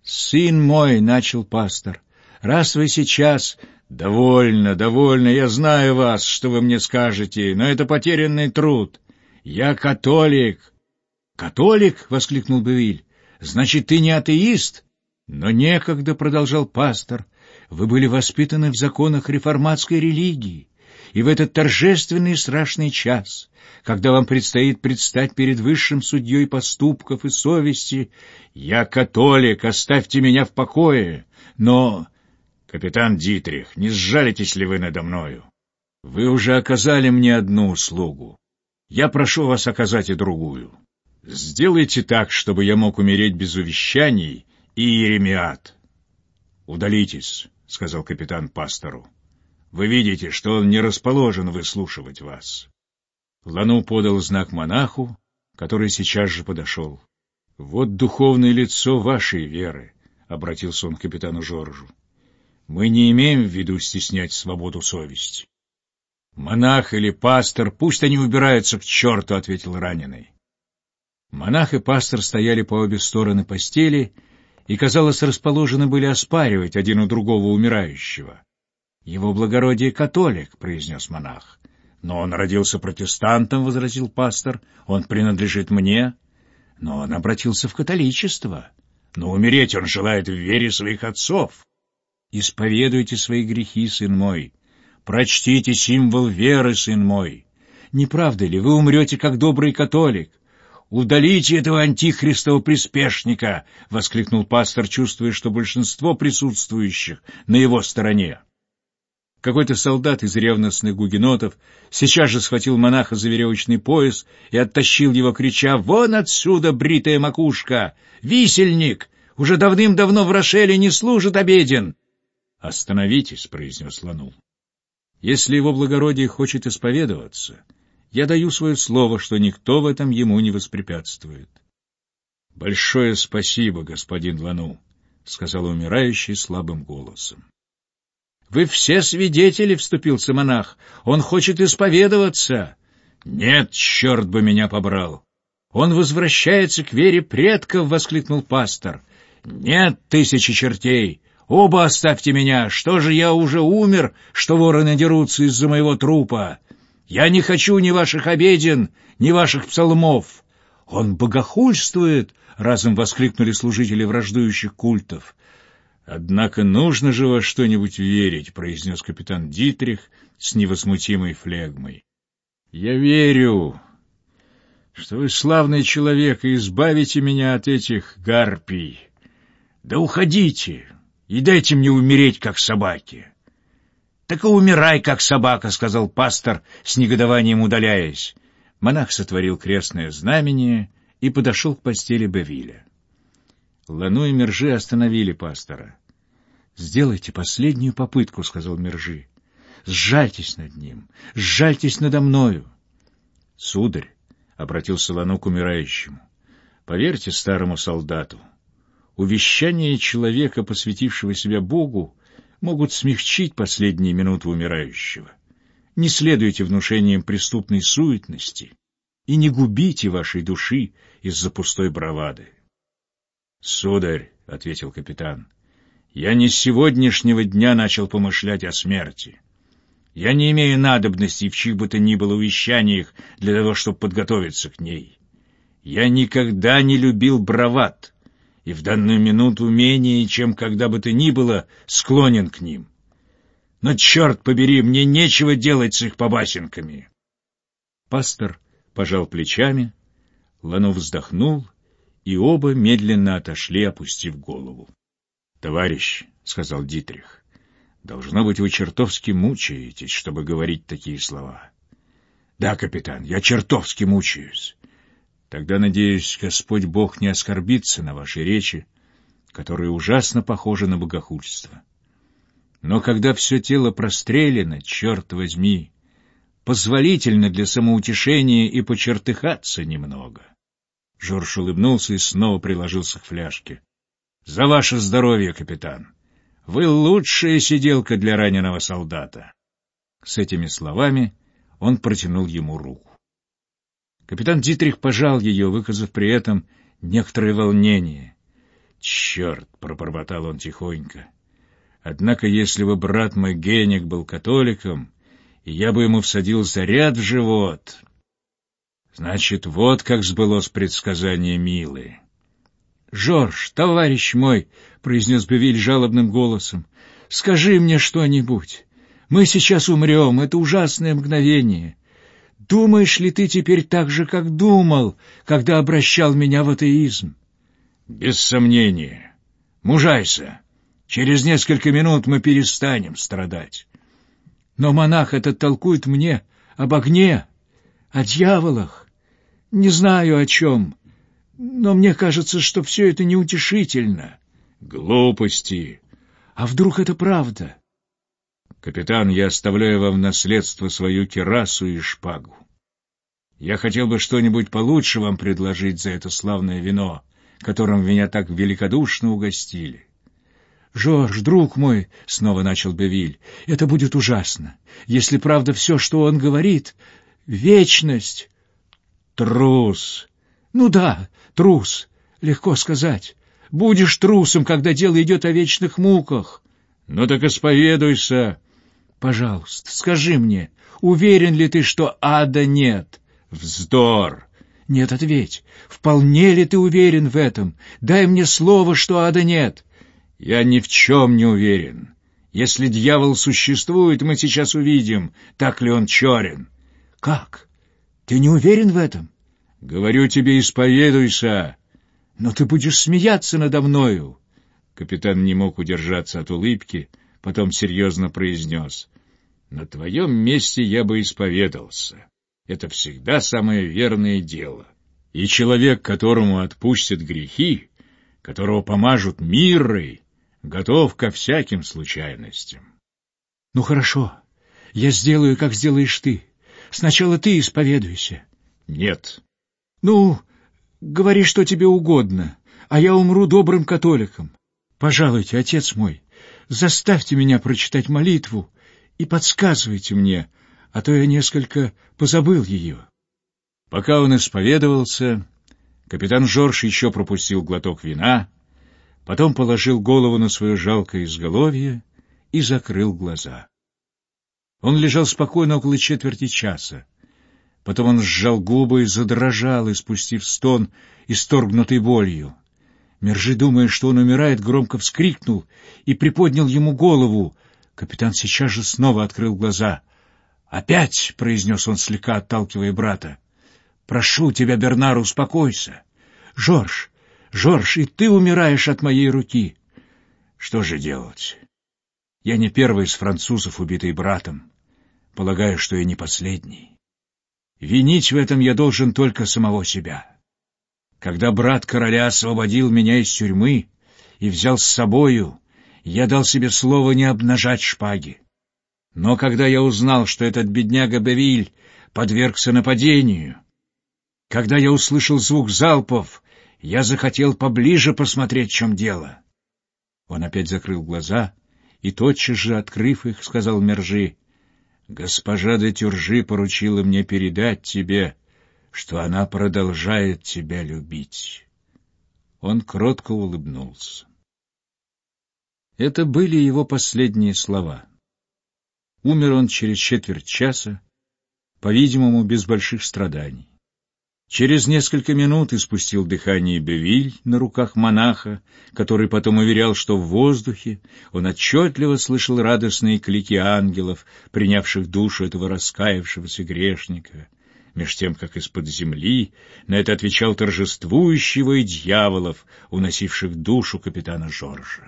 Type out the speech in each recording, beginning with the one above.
«Сын мой», — начал пастор, — «раз вы сейчас...» «Довольно, довольно, я знаю вас, что вы мне скажете, но это потерянный труд. Я католик». «Католик?» — воскликнул Бевиль. «Значит, ты не атеист?» «Но некогда», — продолжал пастор, — «вы были воспитаны в законах реформатской религии, и в этот торжественный и страшный час, когда вам предстоит предстать перед высшим судьей поступков и совести, я католик, оставьте меня в покое, но...» «Капитан Дитрих, не сжалитесь ли вы надо мною? Вы уже оказали мне одну услугу. Я прошу вас оказать и другую. Сделайте так, чтобы я мог умереть без увещаний и иеремиад». «Удалитесь», — сказал капитан пастору. «Вы видите, что он не расположен выслушивать вас». Лану подал знак монаху, который сейчас же подошел. «Вот духовное лицо вашей веры», — обратился он к капитану Жоржу. «Мы не имеем в виду стеснять свободу совести». «Монах или пастор, пусть они убираются к черту», — ответил раненый. Монах и пастор стояли по обе стороны постели и, казалось, расположены были оспаривать один у другого умирающего. «Его благородие католик», — произнес монах. «Но он родился протестантом», — возразил пастор. «Он принадлежит мне». «Но он обратился в католичество». «Но умереть он желает в вере своих отцов». «Исповедуйте свои грехи, сын мой. Прочтите символ веры, сын мой. Не правда ли, вы умрете, как добрый католик?» «Удалите этого антихристова приспешника!» — воскликнул пастор, чувствуя, что большинство присутствующих на его стороне. Какой-то солдат из ревностных гугенотов сейчас же схватил монаха за веревочный пояс и оттащил его, крича: «Вон отсюда, бритая макушка! Висельник! Уже давным-давно в Рошеле не служит обеден!» «Остановитесь», — произнес Лану. «Если его благородие хочет исповедоваться, я даю свое слово, что никто в этом ему не воспрепятствует». «Большое спасибо, господин Лану», — сказал умирающий слабым голосом. «Вы все свидетели», — вступился монах. «Он хочет исповедоваться». «Нет, черт бы меня побрал!» «Он возвращается к вере предков», — воскликнул пастор. «Нет, тысячи чертей! Оба оставьте меня! Что же я уже умер, что вороны дерутся из-за моего трупа? Я не хочу ни ваших обеден, ни ваших псалмов!» «Он богохульствует!» — разом воскликнули служители враждующих культов. «Однако нужно же во что-нибудь верить», — произнес капитан Дитрих с невозмутимой флегмой. «Я верю, что вы славный человек и избавите меня от этих гарпий. Да уходите и дайте мне умереть, как собаке». «Так и умирай, как собака», — сказал пастор, с негодованием удаляясь. Монах сотворил крестное знамение и подошел к постели Бевиля. Лану и Мержи остановили пастора. «Сделайте последнюю попытку», — сказал Мержи. «Сжальтесь над ним, сжальтесь надо мною». «Сударь», — обратился Лану к умирающему, — «поверьте старому солдату, увещания человека, посвятившего себя Богу, могут смягчить последние минуты умирающего. Не следуйте внушениям преступной суетности и не губите вашей души из-за пустой бравады». «Сударь», — ответил капитан, — «я не с сегодняшнего дня начал помышлять о смерти. Я не имею надобности в чьих бы то ни было увещаниях для того, чтобы подготовиться к ней. Я никогда не любил бравад, и в данную минуту менее, чем когда бы то ни было, склонен к ним. Но, черт побери, мне нечего делать с их побасенками». Пастор пожал плечами, Лану вздохнул, и оба медленно отошли, опустив голову. «Товарищ», — сказал Дитрих, — «должно быть, вы чертовски мучаетесь, чтобы говорить такие слова». «Да, капитан, я чертовски мучаюсь». «Тогда, надеюсь, Господь Бог не оскорбится на вашей речи, которые ужасно похожи на богохульство. Но когда все тело прострелено, черт возьми, позволительно для самоутешения и почертыхаться немного». Жорж улыбнулся и снова приложился к фляжке. «За ваше здоровье, капитан! Вы лучшая сиделка для раненого солдата!» С этими словами он протянул ему руку. Капитан Дитрих пожал ее, выказав при этом некоторое волнение. «Черт!» — пробормотал он тихонько. «Однако, если бы брат мой Генек был католиком, я бы ему всадил заряд в живот. Значит, вот как сбылось предсказание Милы». «Жорж, товарищ мой!» — произнес Бевиль жалобным голосом. «Скажи мне что-нибудь. Мы сейчас умрем, это ужасное мгновение. Думаешь ли ты теперь так же, как думал, когда обращал меня в атеизм?» «Без сомнения. Мужайся. Через несколько минут мы перестанем страдать». «Но монах этот толкует мне об огне, о дьяволах. Не знаю о чем, но мне кажется, что все это неутешительно». «Глупости. А вдруг это правда?» «Капитан, я оставляю вам в наследство свою кирасу и шпагу. Я хотел бы что-нибудь получше вам предложить за это славное вино, которым меня так великодушно угостили». «Жорж, друг мой, — снова начал Бевиль, — это будет ужасно. Если правда все, что он говорит, вечность...» «Трус!» «Ну да, трус, легко сказать. Будешь трусом, когда дело идет о вечных муках». «Ну так исповедуйся». «Пожалуйста, скажи мне, уверен ли ты, что ада нет?» «Вздор!» «Нет, ответь, вполне ли ты уверен в этом? Дай мне слово, что ада нет». «Я ни в чем не уверен. Если дьявол существует, мы сейчас увидим, так ли он черен». «Как? Ты не уверен в этом?» «Говорю тебе, исповедуйся». «Но ты будешь смеяться надо мною». Капитан не мог удержаться от улыбки, потом серьезно произнес: «На твоем месте я бы исповедался. Это всегда самое верное дело. И человек, которому отпустят грехи, которого помажут миррой, готов ко всяким случайностям». «Ну хорошо, я сделаю, как сделаешь ты. Сначала ты исповедуйся». «Нет». «Ну, говори, что тебе угодно, а я умру добрым католиком. Пожалуйте, отец мой, заставьте меня прочитать молитву и подсказывайте мне, а то я несколько позабыл ее». Пока он исповедовался, капитан Жорж еще пропустил глоток вина, потом положил голову на свое жалкое изголовье и закрыл глаза. Он лежал спокойно около четверти часа. Потом он сжал губы и задрожал, испустив стон, исторгнутый болью. Мержи, думая, что он умирает, громко вскрикнул и приподнял ему голову. Капитан сейчас же снова открыл глаза. «Опять!» — произнес он, слегка отталкивая брата. «Прошу тебя, Бернар, успокойся. Жорж, и ты умираешь от моей руки». «Что же делать? Я не первый из французов, убитый братом. Полагаю, что и не последний. Винить в этом я должен только самого себя. Когда брат короля освободил меня из тюрьмы и взял с собою, я дал себе слово не обнажать шпаги. Но когда я узнал, что этот бедняга Бевиль подвергся нападению, когда я услышал звук залпов, я захотел поближе посмотреть, в чем дело». Он опять закрыл глаза и, тотчас же открыв их, сказал Мержи: «Госпожа де Тюржи поручила мне передать тебе, что она продолжает тебя любить». Он кротко улыбнулся. Это были его последние слова. Умер он через четверть часа, по-видимому, без больших страданий. Через несколько минут испустил дыхание Бевиль на руках монаха, который потом уверял, что в воздухе он отчетливо слышал радостные клики ангелов, принявших душу этого раскаявшегося грешника, меж тем, как из-под земли на это отвечал торжествующий вой дьяволов, уносивших душу капитана Жоржа.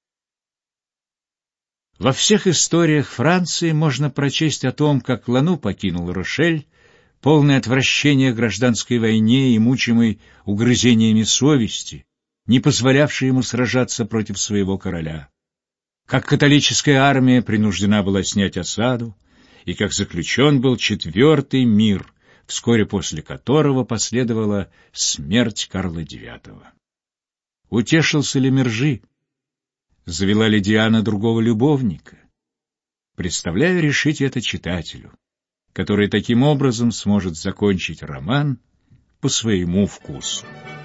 Во всех историях Франции можно прочесть о том, как Лану покинул Рошель, полное отвращение к гражданской войне и мучимый угрызениями совести, не позволявший ему сражаться против своего короля, как католическая армия принуждена была снять осаду, и как заключен был Четвертый мир, вскоре после которого последовала смерть Карла IX. Утешился ли Мержи? Завела ли Диана другого любовника? Представляю решить это читателю, который таким образом сможет закончить роман по своему вкусу.